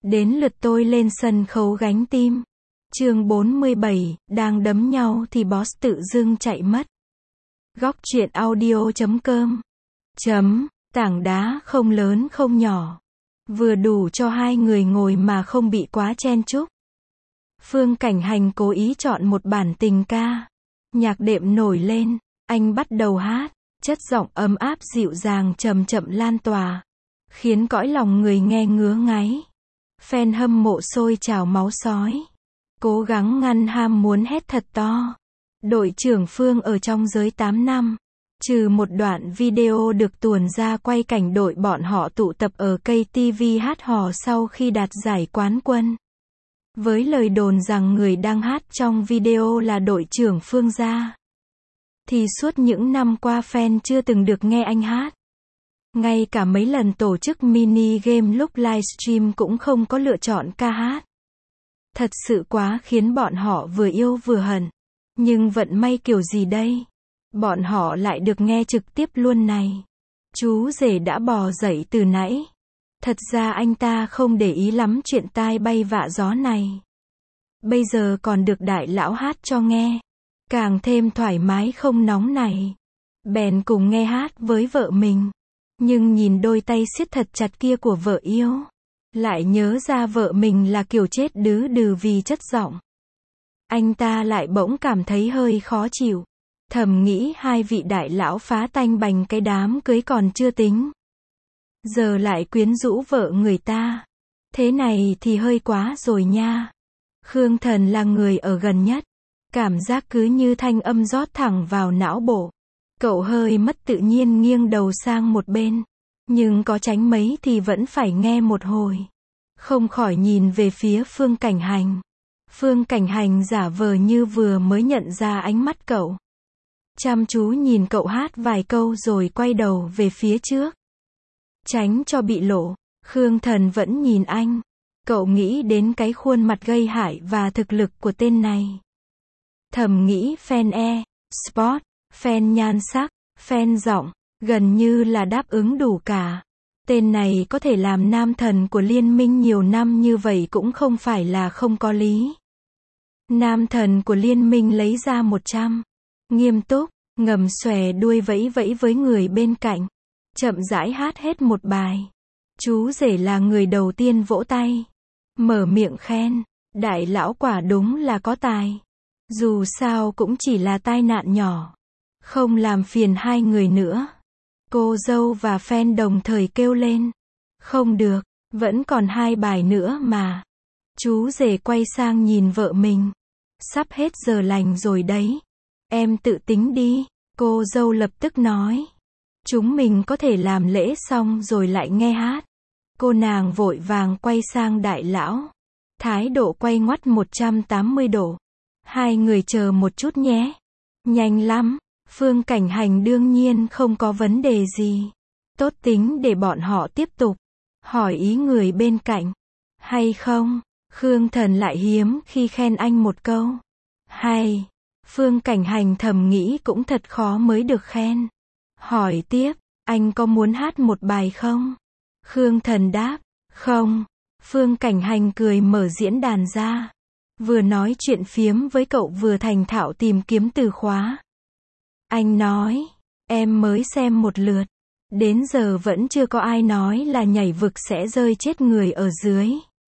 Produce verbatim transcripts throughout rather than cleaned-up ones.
Đến lượt tôi lên sân khấu gánh tim. Chương bốn mươi bảy, đang đấm nhau thì boss tự dưng chạy mất. Góc truyện audio chấm com. Chấm, tảng đá không lớn không nhỏ. Vừa đủ cho hai người ngồi mà không bị quá chen chúc. Phương Cảnh Hành cố ý chọn một bản tình ca. Nhạc đệm nổi lên, anh bắt đầu hát, chất giọng ấm áp dịu dàng chậm chậm lan tỏa, khiến cõi lòng người nghe ngứa ngáy. Fan hâm mộ sôi trào máu sói, cố gắng ngăn ham muốn hét thật to. Đội trưởng Phương ở trong giới tám năm, trừ một đoạn video được tuồn ra quay cảnh đội bọn họ tụ tập ở ca tê vê hát hò sau khi đạt giải quán quân. Với lời đồn rằng người đang hát trong video là đội trưởng Phương gia, thì suốt những năm qua fan chưa từng được nghe anh hát. Ngay cả mấy lần tổ chức mini game lúc livestream cũng không có lựa chọn ca hát. Thật sự quá khiến bọn họ vừa yêu vừa hận. Nhưng vận may kiểu gì đây? Bọn họ lại được nghe trực tiếp luôn này. Chú rể đã bò dậy từ nãy. Thật ra anh ta không để ý lắm chuyện tai bay vạ gió này. Bây giờ còn được đại lão hát cho nghe, càng thêm thoải mái không nóng này. Bèn cùng nghe hát với vợ mình. Nhưng nhìn đôi tay siết thật chặt kia của vợ yêu, lại nhớ ra vợ mình là kiểu chết đứ đừ vì chất giọng. Anh ta lại bỗng cảm thấy hơi khó chịu. Thầm nghĩ hai vị đại lão phá tanh bành cái đám cưới còn chưa tính, giờ lại quyến rũ vợ người ta. Thế này thì hơi quá rồi nha. Khương Thần là người ở gần nhất. Cảm giác cứ như thanh âm rót thẳng vào não bộ. Cậu hơi mất tự nhiên nghiêng đầu sang một bên. Nhưng có tránh mấy thì vẫn phải nghe một hồi. Không khỏi nhìn về phía Phương Cảnh Hành. Phương Cảnh Hành giả vờ như vừa mới nhận ra ánh mắt cậu. Chăm chú nhìn cậu hát vài câu rồi quay đầu về phía trước. Tránh cho bị lộ, Khương Thần vẫn nhìn anh. Cậu nghĩ đến cái khuôn mặt gây hại và thực lực của tên này. Thầm nghĩ fan e, sport, fan nhan sắc, fan giọng, gần như là đáp ứng đủ cả. Tên này có thể làm nam thần của liên minh nhiều năm như vậy cũng không phải là không có lý. Nam thần của liên minh lấy ra một trăm. Nghiêm túc, ngầm xòe đuôi vẫy vẫy với người bên cạnh. Chậm rãi hát hết một bài. Chú rể là người đầu tiên vỗ tay. Mở miệng khen, đại lão quả đúng là có tài. Dù sao cũng chỉ là tai nạn nhỏ. Không làm phiền hai người nữa. Cô dâu và fan đồng thời kêu lên. Không được, vẫn còn hai bài nữa mà. Chú rể quay sang nhìn vợ mình. Sắp hết giờ lành rồi đấy. Em tự tính đi, cô dâu lập tức nói. Chúng mình có thể làm lễ xong rồi lại nghe hát. Cô nàng vội vàng quay sang đại lão. Thái độ quay ngoắt một trăm tám mươi độ. Hai người chờ một chút nhé. Nhanh lắm. Phương Cảnh Hành đương nhiên không có vấn đề gì. Tốt tính để bọn họ tiếp tục. Hỏi ý người bên cạnh. Hay không? Khương Thần lại hiếm khi khen anh một câu. Hay. Phương Cảnh Hành thầm nghĩ cũng thật khó mới được khen. Hỏi tiếp. Anh có muốn hát một bài không? Khương Thần đáp. Không. Phương Cảnh Hành cười mở diễn đàn ra. Vừa nói chuyện phiếm với cậu vừa thành thạo tìm kiếm từ khóa. Anh nói. Em mới xem một lượt. Đến giờ vẫn chưa có ai nói là nhảy vực sẽ rơi chết người ở dưới.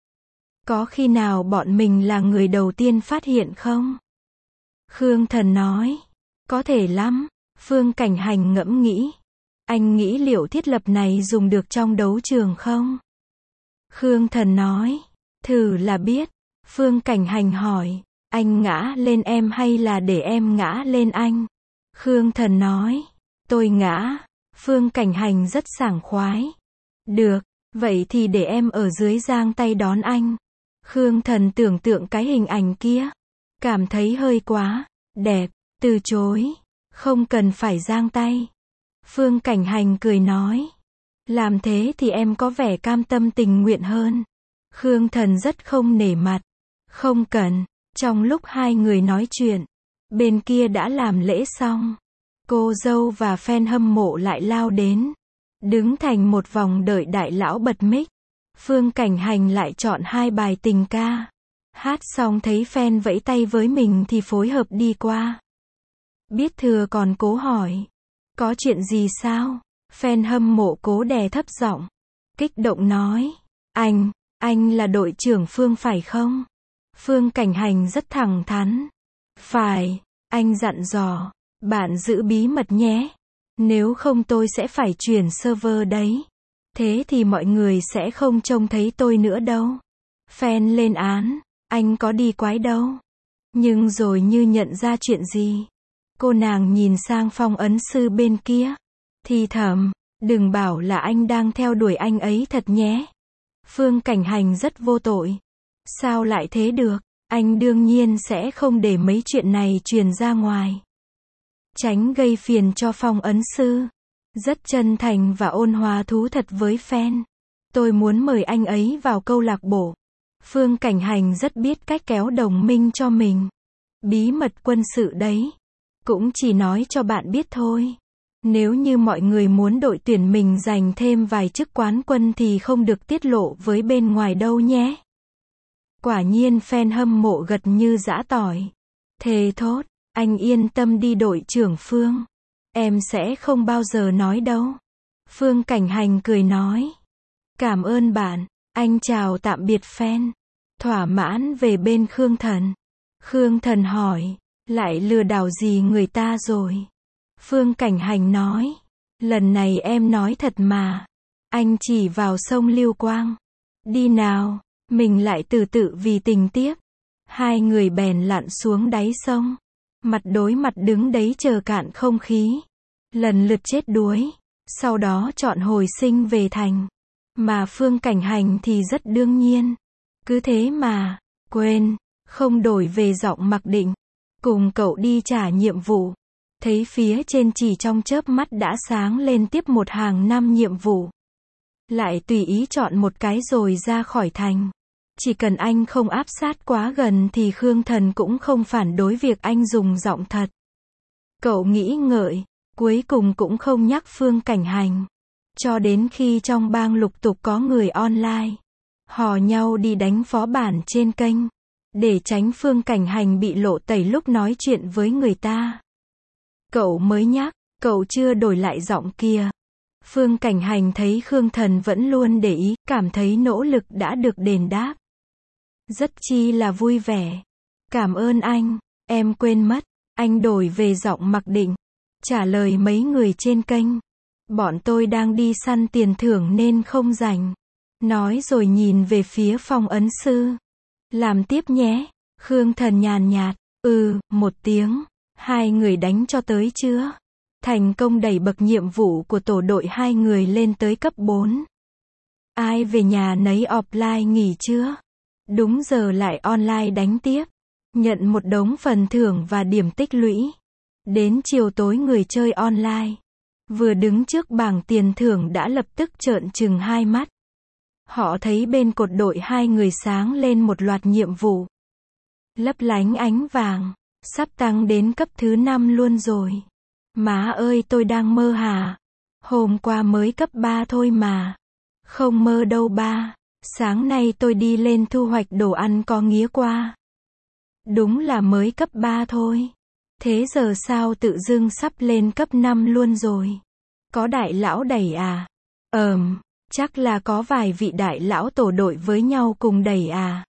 Có khi nào bọn mình là người đầu tiên phát hiện không? Khương Thần nói. Có thể lắm. Phương Cảnh Hành ngẫm nghĩ. Anh nghĩ liệu thiết lập này dùng được trong đấu trường không? Khương Thần nói. Thử là biết. Phương Cảnh Hành hỏi. Anh ngã lên em hay là để em ngã lên anh? Khương Thần nói. Tôi ngã. Phương Cảnh Hành rất sảng khoái. Được, vậy thì để em ở dưới giang tay đón anh. Khương Thần tưởng tượng cái hình ảnh kia. Cảm thấy hơi quá đẹp, từ chối. Không cần phải giang tay. Phương Cảnh Hành cười nói. Làm thế thì em có vẻ cam tâm tình nguyện hơn. Khương Thần rất không nể mặt. Không cần. Trong lúc hai người nói chuyện, bên kia đã làm lễ xong. Cô dâu và fan hâm mộ lại lao đến. Đứng thành một vòng đợi đại lão bật mic. Phương Cảnh Hành lại chọn hai bài tình ca. Hát xong thấy fan vẫy tay với mình thì phối hợp đi qua. Biết thừa còn cố hỏi. Có chuyện gì sao? Fan hâm mộ cố đè thấp giọng. Kích động nói. Anh, anh là đội trưởng Phương phải không? Phương Cảnh Hành rất thẳng thắn. Phải, anh dặn dò. Bạn giữ bí mật nhé. Nếu không tôi sẽ phải chuyển server đấy. Thế thì mọi người sẽ không trông thấy tôi nữa đâu. Fan lên án. Anh có đi quái đâu. Nhưng rồi như nhận ra chuyện gì. Cô nàng nhìn sang Phong ấn sư bên kia. Thì thầm. Đừng bảo là anh đang theo đuổi anh ấy thật nhé. Phương Cảnh Hành rất vô tội. Sao lại thế được? Anh đương nhiên sẽ không để mấy chuyện này truyền ra ngoài. Tránh gây phiền cho Phong ấn sư. Rất chân thành và ôn hòa thú thật với fan. Tôi muốn mời anh ấy vào câu lạc bộ. Phương Cảnh Hành rất biết cách kéo đồng minh cho mình. Bí mật quân sự đấy. Cũng chỉ nói cho bạn biết thôi. Nếu như mọi người muốn đội tuyển mình giành thêm vài chức quán quân thì không được tiết lộ với bên ngoài đâu nhé. Quả nhiên fan hâm mộ gật như giã tỏi. Thề thốt, anh yên tâm đi đội trưởng Phương. Em sẽ không bao giờ nói đâu. Phương Cảnh Hành cười nói. Cảm ơn bạn. Anh chào tạm biệt fan. Thỏa mãn về bên Khương Thần. Khương Thần hỏi. Lại lừa đảo gì người ta rồi? Phương Cảnh Hành nói. Lần này em nói thật mà. Anh chỉ vào sông Lưu Quang. Đi nào. Mình lại từ tự vì tình tiếp. Hai người bèn lặn xuống đáy sông. Mặt đối mặt đứng đấy chờ cạn không khí. Lần lượt chết đuối. Sau đó chọn hồi sinh về thành. Mà Phương Cảnh Hành thì rất đương nhiên. Cứ thế mà. Quên. Không đổi về giọng mặc định. Cùng cậu đi trả nhiệm vụ. Thấy phía trên chỉ trong chớp mắt đã sáng lên tiếp một hàng năm nhiệm vụ. Lại tùy ý chọn một cái rồi ra khỏi thành. Chỉ cần anh không áp sát quá gần thì Khương Thần cũng không phản đối việc anh dùng giọng thật. Cậu nghĩ ngợi, cuối cùng cũng không nhắc Phương Cảnh Hành. Cho đến khi trong bang lục tục có người online. Hò nhau đi đánh phó bản trên kênh. Để tránh Phương Cảnh Hành bị lộ tẩy lúc nói chuyện với người ta. Cậu mới nhắc, cậu chưa đổi lại giọng kia. Phương Cảnh Hành thấy Khương Thần vẫn luôn để ý, cảm thấy nỗ lực đã được đền đáp. Rất chi là vui vẻ. Cảm ơn anh, em quên mất. Anh đổi về giọng mặc định. Trả lời mấy người trên kênh. Bọn tôi đang đi săn tiền thưởng nên không rảnh. Nói rồi nhìn về phía Phong ấn sư. Làm tiếp nhé. Khương Thần nhàn nhạt. Ừ, một tiếng. Hai người đánh cho tới chưa? Thành công đẩy bậc nhiệm vụ của tổ đội hai người lên tới cấp bốn. Ai về nhà nấy offline nghỉ chưa? Đúng giờ lại online đánh tiếp. Nhận một đống phần thưởng và điểm tích lũy. Đến chiều tối người chơi online. Vừa đứng trước bảng tiền thưởng đã lập tức trợn trừng hai mắt. Họ thấy bên cột đội hai người sáng lên một loạt nhiệm vụ. Lấp lánh ánh vàng. Sắp tăng đến cấp thứ năm luôn rồi. Má ơi tôi đang mơ hả? Hôm qua mới cấp ba thôi mà. Không mơ đâu ba. Sáng nay tôi đi lên thu hoạch đồ ăn có nghía qua. Đúng là mới cấp ba thôi. Thế giờ sao tự dưng sắp lên cấp năm luôn rồi? Có đại lão đẩy à? Ờm, chắc là có vài vị đại lão tổ đội với nhau cùng đẩy à?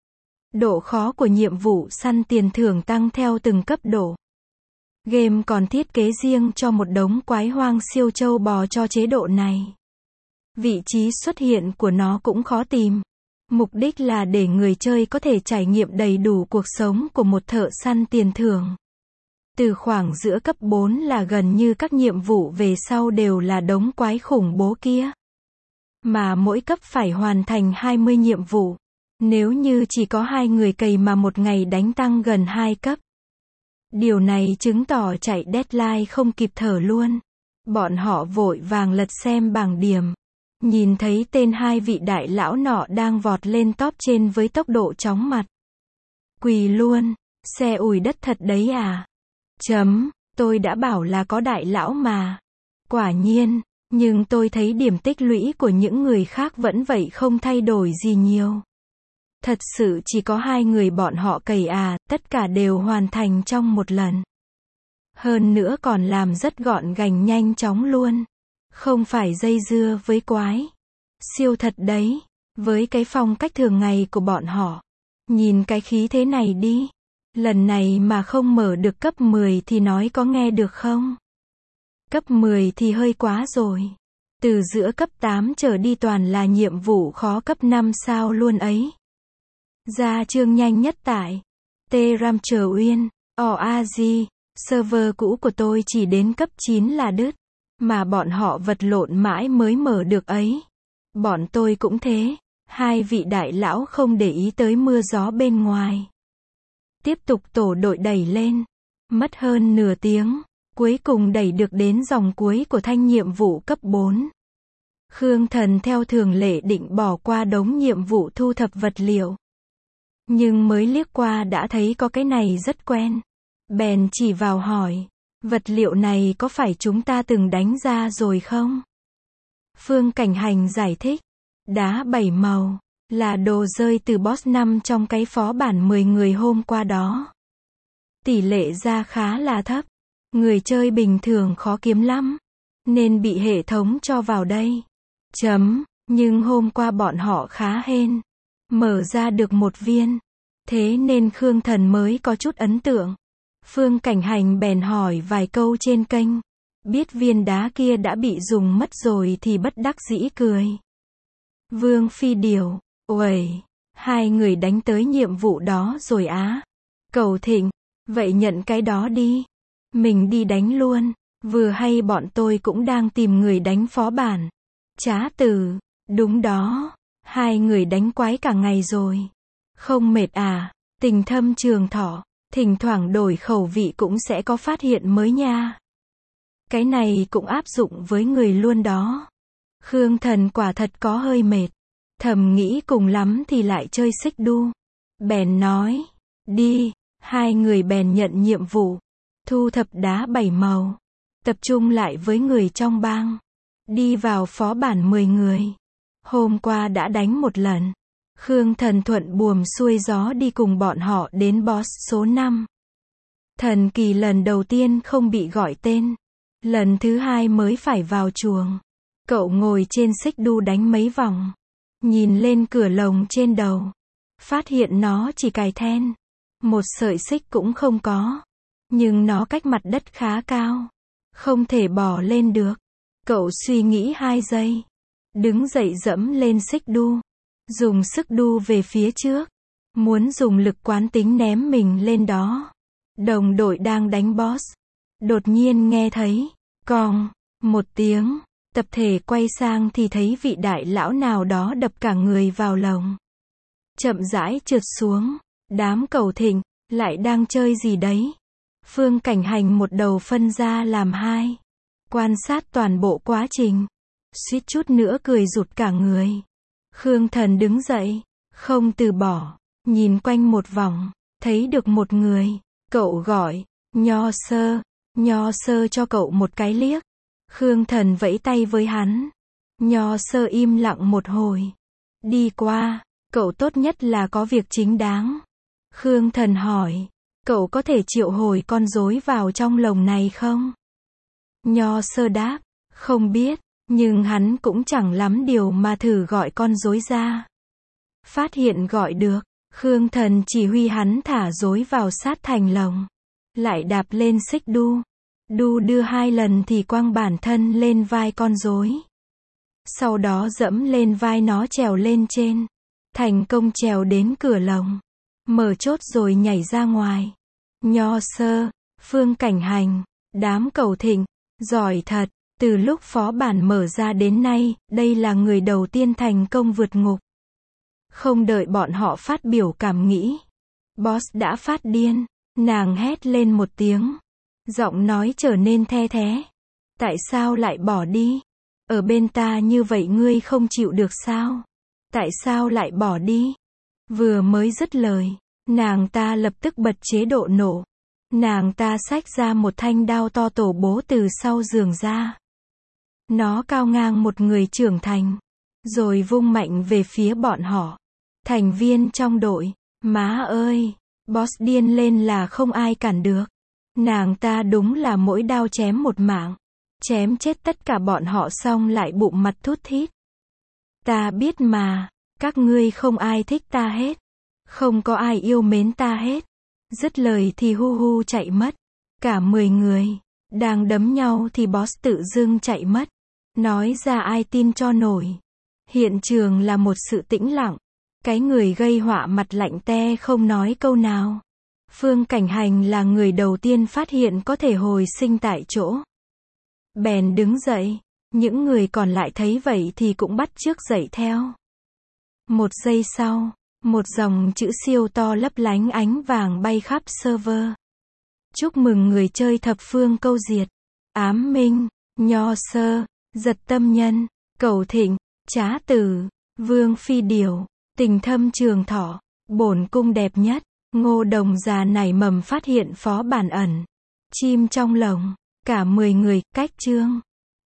Độ khó của nhiệm vụ săn tiền thưởng tăng theo từng cấp độ. Game còn thiết kế riêng cho một đống quái hoang siêu trâu bò cho chế độ này. Vị trí xuất hiện của nó cũng khó tìm. Mục đích là để người chơi có thể trải nghiệm đầy đủ cuộc sống của một thợ săn tiền thưởng. Từ khoảng giữa cấp bốn là gần như các nhiệm vụ về sau đều là đống quái khủng bố kia. Mà mỗi cấp phải hoàn thành hai mươi nhiệm vụ. Nếu như chỉ có hai người cày mà một ngày đánh tăng gần hai cấp. Điều này chứng tỏ chạy deadline không kịp thở luôn. Bọn họ vội vàng lật xem bảng điểm. Nhìn thấy tên hai vị đại lão nọ đang vọt lên top trên với tốc độ chóng mặt. Quỳ luôn, xe ủi đất thật đấy à? Chấm, tôi đã bảo là có đại lão mà. Quả nhiên, Nhưng tôi thấy điểm tích lũy của những người khác vẫn vậy không thay đổi gì nhiều. Thật sự chỉ có hai người bọn họ cày à, tất cả đều hoàn thành trong một lần. Hơn nữa còn làm rất gọn gành nhanh chóng luôn. Không phải dây dưa với quái. Siêu thật đấy. Với cái phong cách thường ngày của bọn họ. Nhìn cái khí thế này đi. Lần này mà không mở được cấp mười thì nói có nghe được không? Cấp mười thì hơi quá rồi. Từ giữa cấp tám trở đi toàn là nhiệm vụ khó cấp năm sao luôn ấy. Ra chương nhanh nhất tại T-Ram Trở Uyên, o a giê, server cũ của tôi chỉ đến cấp chín là đứt. Mà bọn họ vật lộn mãi mới mở được ấy. Bọn tôi cũng thế. Hai vị đại lão không để ý tới mưa gió bên ngoài. Tiếp tục tổ đội đẩy lên. Mất hơn nửa tiếng. Cuối cùng đẩy được đến dòng cuối của thanh nhiệm vụ cấp bốn. Khương Thần theo thường lệ định bỏ qua đống nhiệm vụ thu thập vật liệu. Nhưng mới liếc qua đã thấy có cái này rất quen. Bèn chỉ vào hỏi. Vật liệu này có phải chúng ta từng đánh ra rồi không? Phương Cảnh Hành giải thích. Đá bảy màu. Là đồ rơi từ boss năm trong cái phó bản mười người hôm qua đó. Tỷ lệ ra khá là thấp. Người chơi bình thường khó kiếm lắm. Nên bị hệ thống cho vào đây. Chấm. Nhưng hôm qua bọn họ khá hên. Mở ra được một viên. Thế nên Khương Thần mới có chút ấn tượng. Phương Cảnh Hành bèn hỏi vài câu trên kênh. Biết viên đá kia đã bị dùng mất rồi thì bất đắc dĩ cười. Vương Phi Điểu. Uầy. Hai người đánh tới nhiệm vụ đó rồi á. Cầu Thịnh. Vậy nhận cái đó đi. Mình đi đánh luôn. Vừa hay bọn tôi cũng đang tìm người đánh phó bản. Trá Từ. Đúng đó. Hai người đánh quái cả ngày rồi. Không mệt à. Tình thâm trường thọ. Thỉnh thoảng đổi khẩu vị cũng sẽ có phát hiện mới nha. Cái này cũng áp dụng với người luôn đó. Khương Thần quả thật có hơi mệt. Thầm nghĩ cùng lắm thì lại chơi xích đu. Bèn nói. Đi. Hai người bèn nhận nhiệm vụ. Thu thập đá bảy màu. Tập trung lại với người trong bang. Đi vào phó bản mười người. Hôm qua đã đánh một lần. Khương Thần thuận buồm xuôi gió đi cùng bọn họ đến boss số năm. Thần kỳ lần đầu tiên không bị gọi tên. Lần thứ hai mới phải vào chuồng. Cậu ngồi trên xích đu đánh mấy vòng. Nhìn lên cửa lồng trên đầu. Phát hiện nó chỉ cài then. Một sợi xích cũng không có. Nhưng nó cách mặt đất khá cao. Không thể bỏ lên được. Cậu suy nghĩ hai giây. Đứng dậy dẫm lên xích đu. Dùng sức đu về phía trước. Muốn dùng lực quán tính ném mình lên đó. Đồng đội đang đánh boss. Đột nhiên nghe thấy. Cong. Một tiếng. Tập thể quay sang thì thấy vị đại lão nào đó đập cả người vào lồng. Chậm rãi trượt xuống. Đám Cầu Thịnh. Lại đang chơi gì đấy. Phương Cảnh Hành một đầu phân ra làm hai. Quan sát toàn bộ quá trình. Suýt chút nữa cười rụt cả người. Khương Thần đứng dậy. Không từ bỏ. Nhìn quanh một vòng. Thấy được một người. Cậu gọi. Nho Sơ. Nho Sơ cho cậu một cái liếc. Khương Thần vẫy tay với hắn. Nho Sơ im lặng một hồi. Đi qua. Cậu tốt nhất là có việc chính đáng. Khương Thần hỏi. Cậu có thể triệu hồi con rối vào trong lồng này không? Nho Sơ đáp. Không biết. Nhưng hắn cũng chẳng lắm điều mà thử gọi con rối ra. Phát hiện gọi được. Khương Thần chỉ huy hắn thả rối vào sát thành lồng. Lại đạp lên xích đu. Đu đưa hai lần thì quăng bản thân lên vai con rối. Sau đó dẫm lên vai nó trèo lên trên. Thành công trèo đến cửa lồng. Mở chốt rồi nhảy ra ngoài. Nho Sơ, Phương Cảnh Hành, đám Cầu Thịnh, giỏi thật. Từ lúc phó bản mở ra đến nay, đây là người đầu tiên thành công vượt ngục. Không đợi bọn họ phát biểu cảm nghĩ. Boss đã phát điên. Nàng hét lên một tiếng. Giọng nói trở nên the thé. Tại sao lại bỏ đi? Ở bên ta như vậy ngươi không chịu được sao? Tại sao lại bỏ đi? Vừa mới dứt lời. Nàng ta lập tức bật chế độ nổ. Nàng ta xách ra một thanh đao to tổ bố từ sau giường ra. Nó cao ngang một người trưởng thành. Rồi vung mạnh về phía bọn họ. Thành viên trong đội. Má ơi! Boss điên lên là không ai cản được. Nàng ta đúng là mỗi đao chém một mạng. Chém chết tất cả bọn họ xong lại bụng mặt thút thít. Ta biết mà. Các ngươi không ai thích ta hết. Không có ai yêu mến ta hết. Dứt lời thì hu hu chạy mất. Cả mười người. Đang đấm nhau thì boss tự dưng chạy mất. Nói ra ai tin cho nổi. Hiện trường là một sự tĩnh lặng. Cái người gây họa mặt lạnh te không nói câu nào. Phương Cảnh Hành là người đầu tiên phát hiện có thể hồi sinh tại chỗ. Bèn đứng dậy. Những người còn lại thấy vậy thì cũng bắt chước dậy theo. Một giây sau, một dòng chữ siêu to lấp lánh ánh vàng bay khắp server. Chúc mừng người chơi thập phương câu diệt. Ám Minh, Nho Sơ, Giật Tâm Nhân, Cầu Thịnh, Trá Tử, Vương Phi Điểu, Tình Thâm Trường Thọ, Bổn Cung Đẹp Nhất, Ngô Đồng già nảy mầm phát hiện phó bản ẩn. Chim trong lồng, cả mười người, cách chương.